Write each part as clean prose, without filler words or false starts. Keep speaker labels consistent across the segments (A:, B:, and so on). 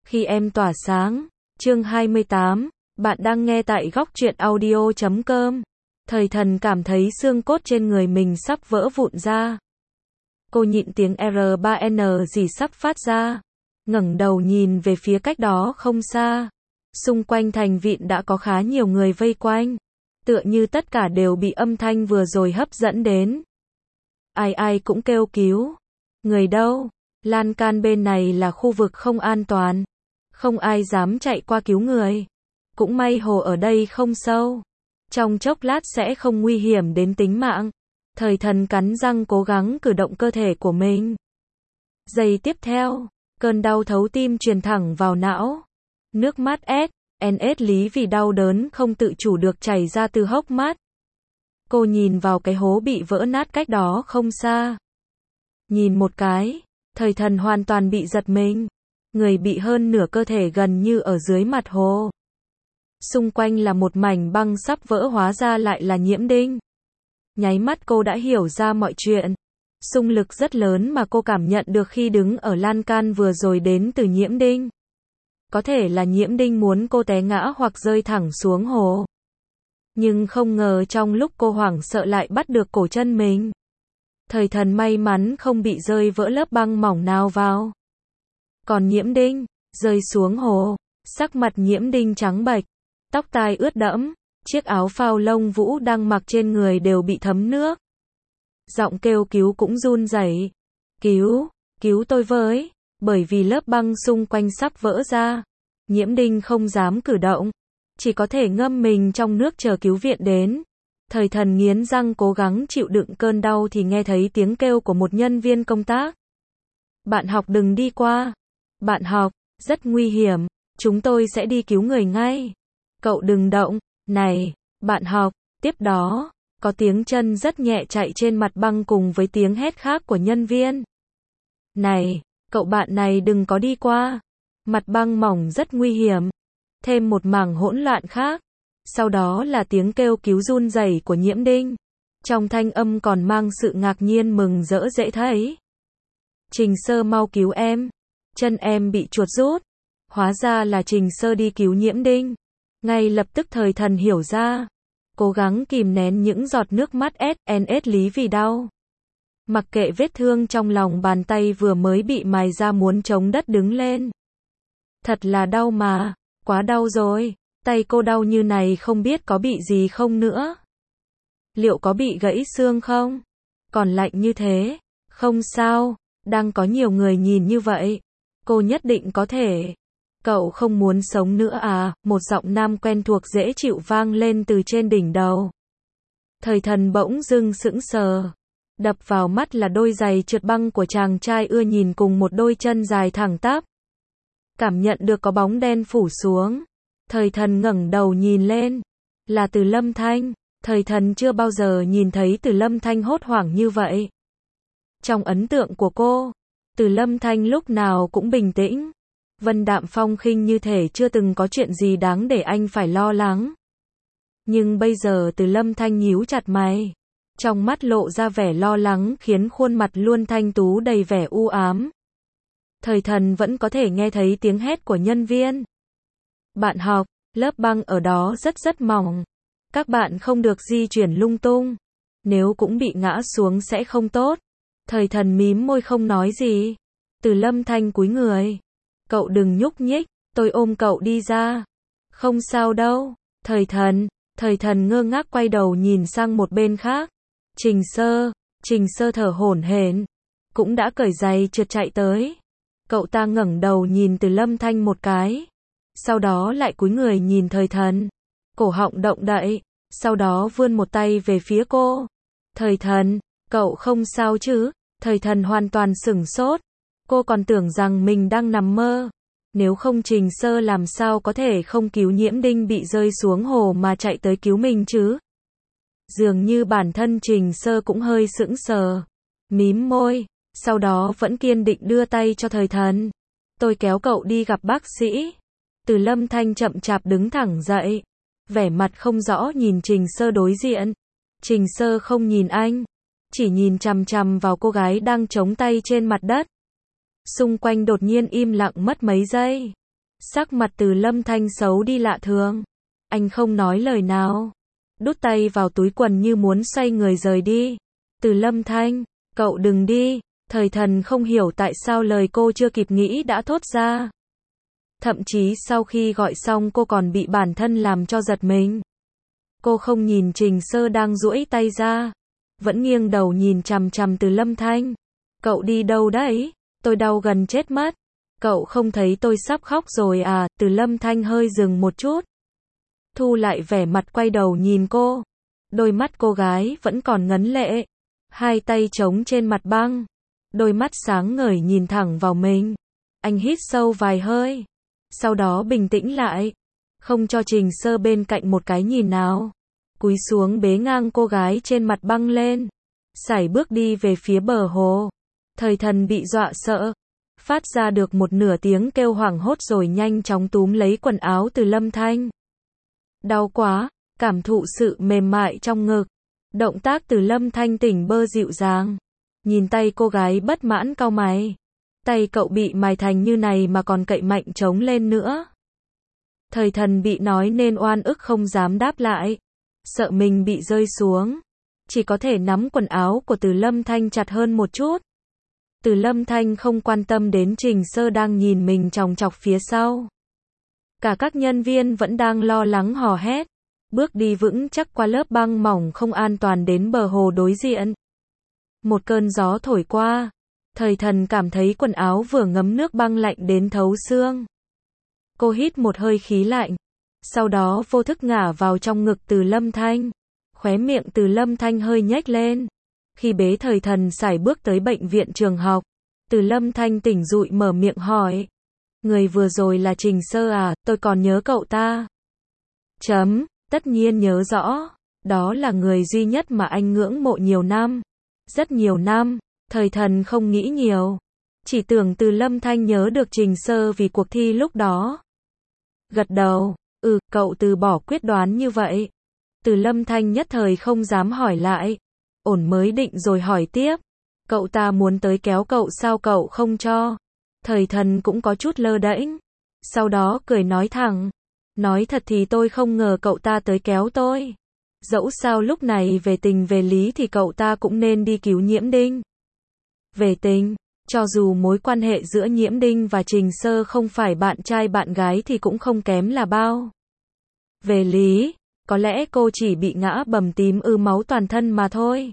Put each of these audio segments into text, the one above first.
A: Khi em tỏa sáng, chương 28, bạn đang nghe tại góc truyện audio.com. Thời thần cảm thấy xương cốt trên người mình sắp vỡ vụn ra. Cô nhịn tiếng R3N gì sắp phát ra. Ngẩng đầu nhìn về phía cách đó không xa. Xung quanh thành vịn đã có khá nhiều người vây quanh. Tựa như tất cả đều bị âm thanh vừa rồi hấp dẫn đến. Ai ai cũng kêu cứu. Người đâu? Lan can bên này là khu vực không an toàn. Không ai dám chạy qua cứu người. Cũng may hồ ở đây không sâu. Trong chốc lát sẽ không nguy hiểm đến tính mạng. Thời thần cắn răng cố gắng cử động cơ thể của mình. Giây tiếp theo, cơn đau thấu tim truyền thẳng vào não. Nước mắt ét lý vì đau đớn không tự chủ được chảy ra từ hốc mắt. Cô nhìn vào cái hố bị vỡ nát cách đó không xa. Nhìn một cái, thời thần hoàn toàn bị giật mình. Người bị hơn nửa cơ thể gần như ở dưới mặt hồ. Xung quanh là một mảnh băng sắp vỡ, hóa ra lại là Nhiễm Đinh. Nháy mắt cô đã hiểu ra mọi chuyện. Xung lực rất lớn mà cô cảm nhận được khi đứng ở lan can vừa rồi đến từ Nhiễm Đinh. Có thể là Nhiễm Đinh muốn cô té ngã hoặc rơi thẳng xuống hồ. Nhưng không ngờ trong lúc cô hoảng sợ lại bắt được cổ chân mình. Thời thần may mắn không bị rơi vỡ lớp băng mỏng nào vào. Còn Nhiễm Đinh, rơi xuống hồ, sắc mặt Nhiễm Đinh trắng bệch, tóc tai ướt đẫm, chiếc áo phao lông vũ đang mặc trên người đều bị thấm nước. Giọng kêu cứu cũng run rẩy. Cứu tôi với, bởi vì lớp băng xung quanh sắp vỡ ra. Nhiễm Đinh không dám cử động, chỉ có thể ngâm mình trong nước chờ cứu viện đến. Thời thần nghiến răng cố gắng chịu đựng cơn đau thì nghe thấy tiếng kêu của một nhân viên công tác. Bạn học đừng đi qua. Bạn học, rất nguy hiểm, chúng tôi sẽ đi cứu người ngay. Cậu đừng động, này, bạn học. Tiếp đó, có tiếng chân rất nhẹ chạy trên mặt băng cùng với tiếng hét khác của nhân viên. Này, cậu bạn này đừng có đi qua. Mặt băng mỏng rất nguy hiểm. Thêm một mảng hỗn loạn khác. Sau đó là tiếng kêu cứu run rẩy của Nhiễm Đinh. Trong thanh âm còn mang sự ngạc nhiên mừng rỡ dễ thấy. Trình Sơ mau cứu em. Chân em bị chuột rút. Hóa ra là Trình Sơ đi cứu Nhiễm Đinh. Ngay lập tức thời thần hiểu ra. Cố gắng kìm nén những giọt nước mắt ét lý vì đau. Mặc kệ vết thương trong lòng bàn tay vừa mới bị mài ra muốn chống đất đứng lên. Thật là đau mà, quá đau rồi. Tay cô đau như này không biết có bị gì không nữa. Liệu có bị gãy xương không? Còn lạnh như thế. Không sao, đang có nhiều người nhìn như vậy. Cô nhất định có thể. Cậu không muốn sống nữa à? Một giọng nam quen thuộc dễ chịu vang lên từ trên đỉnh đầu. Thời thần bỗng dưng sững sờ. Đập vào mắt là đôi giày trượt băng của chàng trai ưa nhìn cùng một đôi chân dài thẳng tắp. Cảm nhận được có bóng đen phủ xuống. Thời thần ngẩng đầu nhìn lên. Là Từ Lâm Thanh. Thời thần chưa bao giờ nhìn thấy Từ Lâm Thanh hốt hoảng như vậy. Trong ấn tượng của cô, Từ Lâm Thanh lúc nào cũng bình tĩnh. Vân đạm phong khinh như thể chưa từng có chuyện gì đáng để anh phải lo lắng. Nhưng bây giờ Từ Lâm Thanh nhíu chặt mày. Trong mắt lộ ra vẻ lo lắng khiến khuôn mặt luôn thanh tú đầy vẻ u ám. Thời thần vẫn có thể nghe thấy tiếng hét của nhân viên. Bạn học, lớp băng ở đó rất mỏng. Các bạn không được di chuyển lung tung. Nếu cũng bị ngã xuống sẽ không tốt. Thời thần mím môi không nói gì. Từ Lâm Thanh cúi người. Cậu đừng nhúc nhích, tôi ôm cậu đi ra. Không sao đâu. Thời thần ngơ ngác quay đầu nhìn sang một bên khác. Trình Sơ thở hổn hển, cũng đã cởi giày trượt chạy tới. Cậu ta ngẩng đầu nhìn Từ Lâm Thanh một cái. Sau đó lại cúi người nhìn thời thần. Cổ họng động đậy. Sau đó vươn một tay về phía cô. Thời thần, cậu không sao chứ? Thời thần hoàn toàn sửng sốt. Cô còn tưởng rằng mình đang nằm mơ. Nếu không Trình Sơ làm sao có thể không cứu Nhiễm Đinh bị rơi xuống hồ mà chạy tới cứu mình chứ? Dường như bản thân Trình Sơ cũng hơi sững sờ. Mím môi. Sau đó vẫn kiên định đưa tay cho thời thần. Tôi kéo cậu đi gặp bác sĩ. Từ Lâm Thanh chậm chạp đứng thẳng dậy. Vẻ mặt không rõ nhìn Trình Sơ đối diện. Trình Sơ không nhìn anh. Chỉ nhìn chằm chằm vào cô gái đang chống tay trên mặt đất. Xung quanh đột nhiên im lặng mất mấy giây. Sắc mặt Từ Lâm Thanh xấu đi lạ thường. Anh không nói lời nào. Đút tay vào túi quần như muốn xoay người rời đi. Từ Lâm Thanh, cậu đừng đi. Thời Thần không hiểu tại sao lời cô chưa kịp nghĩ đã thốt ra. Thậm chí sau khi gọi xong cô còn bị bản thân làm cho giật mình. Cô không nhìn Trình Sơ đang duỗi tay ra. Vẫn nghiêng đầu nhìn chằm chằm Từ Lâm Thanh. Cậu đi đâu đấy? Tôi đau gần chết mất. Cậu không thấy tôi sắp khóc rồi à? Từ Lâm Thanh hơi dừng một chút. Thu lại vẻ mặt quay đầu nhìn cô. Đôi mắt cô gái vẫn còn ngấn lệ. Hai tay chống trên mặt băng. Đôi mắt sáng ngời nhìn thẳng vào mình. Anh hít sâu vài hơi. Sau đó bình tĩnh lại. Không cho Trình Sơ bên cạnh một cái nhìn nào. Cúi xuống bế ngang cô gái trên mặt băng lên. Sải bước đi về phía bờ hồ. Thời Thần bị dọa sợ. Phát ra được một nửa tiếng kêu hoảng hốt rồi nhanh chóng túm lấy quần áo Từ Lâm Thanh. Đau quá, cảm thụ sự mềm mại trong ngực. Động tác Từ Lâm Thanh tỉnh bơ dịu dàng. Nhìn tay cô gái bất mãn cau mày. Tay cậu bị mài thành như này mà còn cậy mạnh chống lên nữa. Thời Thần bị nói nên oan ức không dám đáp lại. Sợ mình bị rơi xuống. Chỉ có thể nắm quần áo của Từ Lâm Thanh chặt hơn một chút. Từ Lâm Thanh không quan tâm đến Trình Sơ đang nhìn mình chòng chọc phía sau. Cả các nhân viên vẫn đang lo lắng hò hét. Bước đi vững chắc qua lớp băng mỏng không an toàn đến bờ hồ đối diện. Một cơn gió thổi qua. Thời Thần cảm thấy quần áo vừa ngấm nước băng lạnh đến thấu xương. Cô hít một hơi khí lạnh. Sau đó vô thức ngả vào trong ngực Từ Lâm Thanh. Khóe miệng Từ Lâm Thanh hơi nhếch lên. Khi bế Thời Thần sải bước tới bệnh viện trường học. Từ Lâm Thanh tỉnh dụi mở miệng hỏi. Người vừa rồi là Trình Sơ à? Tôi còn nhớ cậu ta. Tất nhiên nhớ rõ. Đó là người duy nhất mà anh ngưỡng mộ nhiều năm. Rất nhiều năm. Thời Thần không nghĩ nhiều. Chỉ tưởng Từ Lâm Thanh nhớ được Trình Sơ vì cuộc thi lúc đó. Gật đầu. Cậu từ bỏ quyết đoán như vậy. Từ Lâm Thanh nhất thời không dám hỏi lại. Ổn mới định rồi hỏi tiếp. Cậu ta muốn tới kéo cậu sao cậu không cho? Thời Thần cũng có chút lơ đễnh. Sau đó cười nói thẳng. Nói thật thì tôi không ngờ cậu ta tới kéo tôi. Dẫu sao lúc này về tình về lý thì cậu ta cũng nên đi cứu Nhiễm Đinh. Về tình, cho dù mối quan hệ giữa Nhiễm Đinh và Trình Sơ không phải bạn trai bạn gái thì cũng không kém là bao. Về lý, có lẽ cô chỉ bị ngã bầm tím máu toàn thân mà thôi.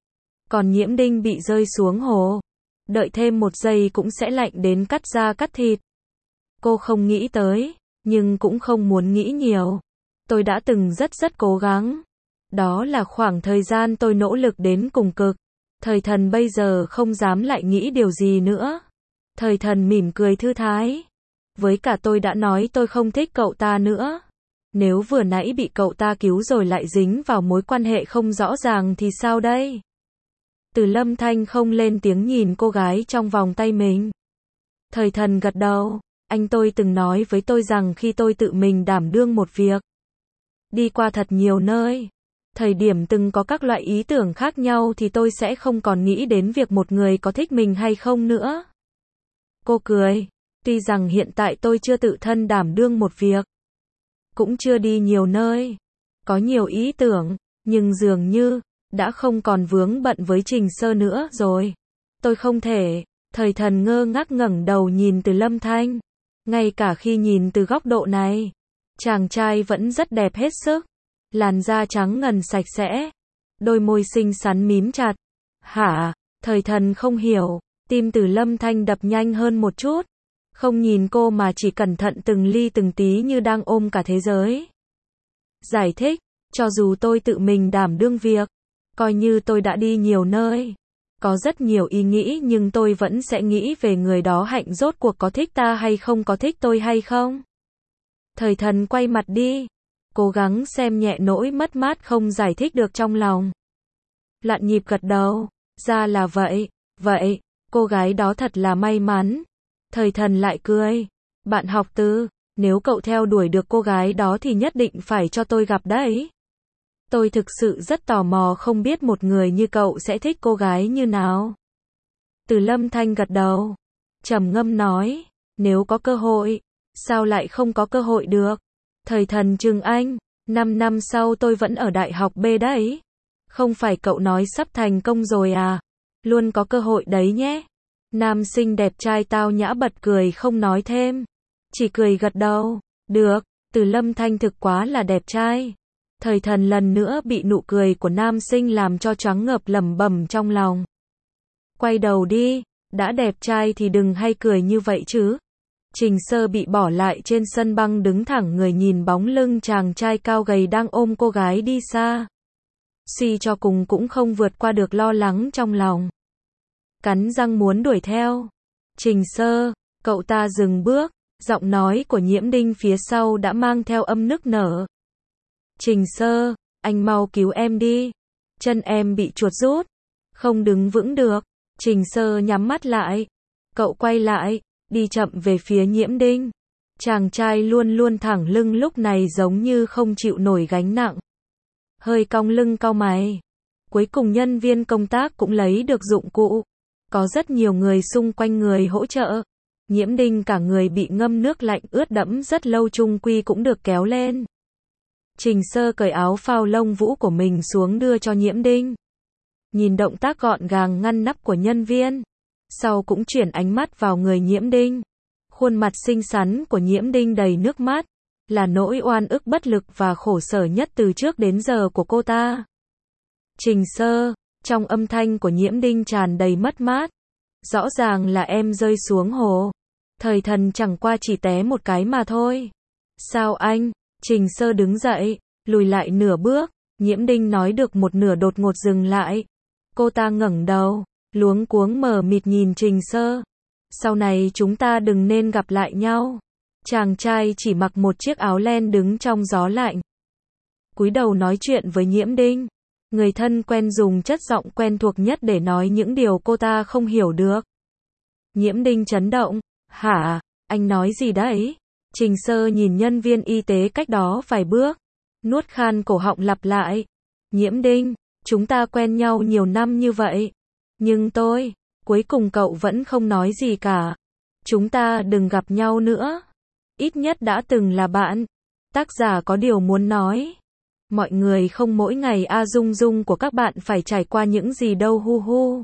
A: Còn Nhiễm Đinh bị rơi xuống hồ. Đợi thêm một giây cũng sẽ lạnh đến cắt da cắt thịt. Cô không nghĩ tới, nhưng cũng không muốn nghĩ nhiều. Tôi đã từng rất cố gắng. Đó là khoảng thời gian tôi nỗ lực đến cùng cực. Thời Thần bây giờ không dám lại nghĩ điều gì nữa. Thời Thần mỉm cười thư thái. Với cả tôi đã nói tôi không thích cậu ta nữa. Nếu vừa nãy bị cậu ta cứu rồi lại dính vào mối quan hệ không rõ ràng thì sao đây? Từ Lâm Thanh không lên tiếng nhìn cô gái trong vòng tay mình. Thời Thần gật đầu. Anh tôi từng nói với tôi rằng khi tôi tự mình đảm đương một việc. Đi qua thật nhiều nơi. Thời điểm từng có các loại ý tưởng khác nhau thì tôi sẽ không còn nghĩ đến việc một người có thích mình hay không nữa. Cô cười. Tuy rằng hiện tại tôi chưa tự thân đảm đương một việc. Cũng chưa đi nhiều nơi. Có nhiều ý tưởng. Nhưng dường như đã không còn vướng bận với Trình Sơ nữa rồi. Tôi không thể. Thời Thần ngơ ngác ngẩng đầu nhìn Từ Lâm Thanh. Ngay cả khi nhìn từ góc độ này, chàng trai vẫn rất đẹp hết sức. Làn da trắng ngần sạch sẽ. Đôi môi xinh xắn mím chặt. Hả? Thời Thần không hiểu. Tim Từ Lâm Thanh đập nhanh hơn một chút. Không nhìn cô mà chỉ cẩn thận từng ly từng tí như đang ôm cả thế giới. Giải thích. Cho dù tôi tự mình đảm đương việc. Coi như tôi đã đi nhiều nơi. Có rất nhiều ý nghĩ nhưng tôi vẫn sẽ nghĩ về người đó hạnh rốt cuộc có thích ta hay không có thích tôi hay không. Thời Thần quay mặt đi. Cố gắng xem nhẹ nỗi mất mát không giải thích được trong lòng. Lạn nhịp gật đầu. Ra là vậy. Vậy, cô gái đó thật là may mắn. Thời Thần lại cười. Bạn học Từ, nếu cậu theo đuổi được cô gái đó thì nhất định phải cho tôi gặp đấy. Tôi thực sự rất tò mò không biết một người như cậu sẽ thích cô gái như nào. Từ Lâm Thanh gật đầu. Trầm ngâm nói. Nếu có cơ hội, Sao lại không có cơ hội được? Thời thần trừng anh, 5 năm sau tôi vẫn ở đại học B đấy. Không phải cậu nói sắp thành công rồi à? Luôn có cơ hội đấy nhé. Nam sinh đẹp trai tao nhã bật cười không nói thêm. Chỉ cười gật đầu. Được, Từ Lâm Thanh thực quá là đẹp trai. Thời thần lần nữa bị nụ cười của nam sinh làm cho choáng ngợp lẩm bẩm trong lòng. Quay đầu đi, đã đẹp trai thì đừng hay cười như vậy chứ. Trình Sơ bị bỏ lại trên sân băng đứng thẳng người nhìn bóng lưng chàng trai cao gầy đang ôm cô gái đi xa. Suy cho cùng cũng không vượt qua được lo lắng trong lòng. Cắn răng muốn đuổi theo. Trình Sơ, cậu ta dừng bước, giọng nói của Nhiễm Đinh phía sau đã mang theo âm nức nở. Trình Sơ, anh mau cứu em đi. Chân em bị chuột rút. Không đứng vững được. Trình Sơ nhắm mắt lại. Cậu quay lại, đi chậm về phía Nhiễm Đinh. Chàng trai luôn luôn thẳng lưng lúc này giống như không chịu nổi gánh nặng. Hơi cong lưng cau mày. Cuối cùng nhân viên công tác cũng lấy được dụng cụ. Có rất nhiều người xung quanh người hỗ trợ. Nhiễm Đinh cả người bị ngâm nước lạnh ướt đẫm rất lâu chung quy cũng được kéo lên. Trình Sơ cởi áo phao lông vũ của mình xuống đưa cho Nhiễm Đinh. Nhìn động tác gọn gàng ngăn nắp của nhân viên. Sau cũng chuyển ánh mắt vào người Nhiễm Đinh. Khuôn mặt xinh xắn của Nhiễm Đinh đầy nước mắt. Là nỗi oan ức bất lực và khổ sở nhất từ trước đến giờ của cô ta. Trình Sơ, trong âm thanh của Nhiễm Đinh tràn đầy mất mát. Rõ ràng là em rơi xuống hồ. Thời thần chẳng qua chỉ té một cái mà thôi. Sao anh? Trình Sơ đứng dậy, lùi lại nửa bước. Nhiễm Đinh nói được một nửa đột ngột dừng lại. Cô ta ngẩng đầu, luống cuống mờ mịt nhìn Trình Sơ. Sau này chúng ta đừng nên gặp lại nhau. Chàng trai chỉ mặc một chiếc áo len đứng trong gió lạnh. Cúi đầu nói chuyện với Nhiễm Đinh. Người thân quen dùng chất giọng quen thuộc nhất để nói những điều cô ta không hiểu được. Nhiễm Đinh chấn động. Hả? Anh nói gì đấy? Trình Sơ nhìn nhân viên y tế cách đó vài bước. Nuốt khan cổ họng lặp lại. Nhiễm Đinh, chúng ta quen nhau nhiều năm như vậy. Nhưng cuối cùng cậu vẫn không nói gì cả. Chúng ta đừng gặp nhau nữa. Ít nhất đã từng là bạn. Tác giả có điều muốn nói. Mọi người không mỗi ngày Dung Dung của các bạn phải trải qua những gì đâu hu hu.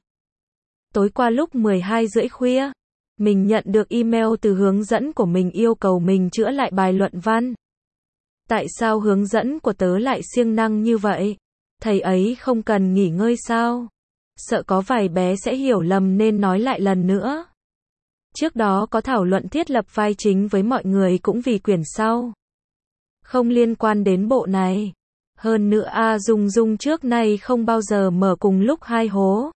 A: Tối qua lúc 12 rưỡi khuya, mình nhận được email từ hướng dẫn của mình yêu cầu mình chữa lại bài luận văn. Tại sao hướng dẫn của tớ lại siêng năng như vậy? Thầy ấy không cần nghỉ ngơi sao? Sợ có vài bé sẽ hiểu lầm nên nói lại lần nữa. Trước đó có thảo luận thiết lập vai chính với mọi người cũng vì quyển sau. Không liên quan đến bộ này. Hơn nữa Dung Dung trước nay không bao giờ mở cùng lúc hai hố.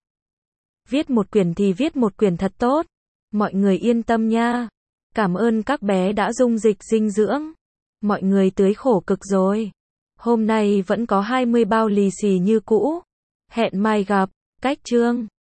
A: Viết một quyển thì viết một quyển thật tốt. Mọi người yên tâm nha. Cảm ơn các bé đã dung dịch dinh dưỡng. Mọi người tưới khổ cực rồi. Hôm nay vẫn có 20 bao lì xì như cũ. Hẹn mai gặp. Cách chương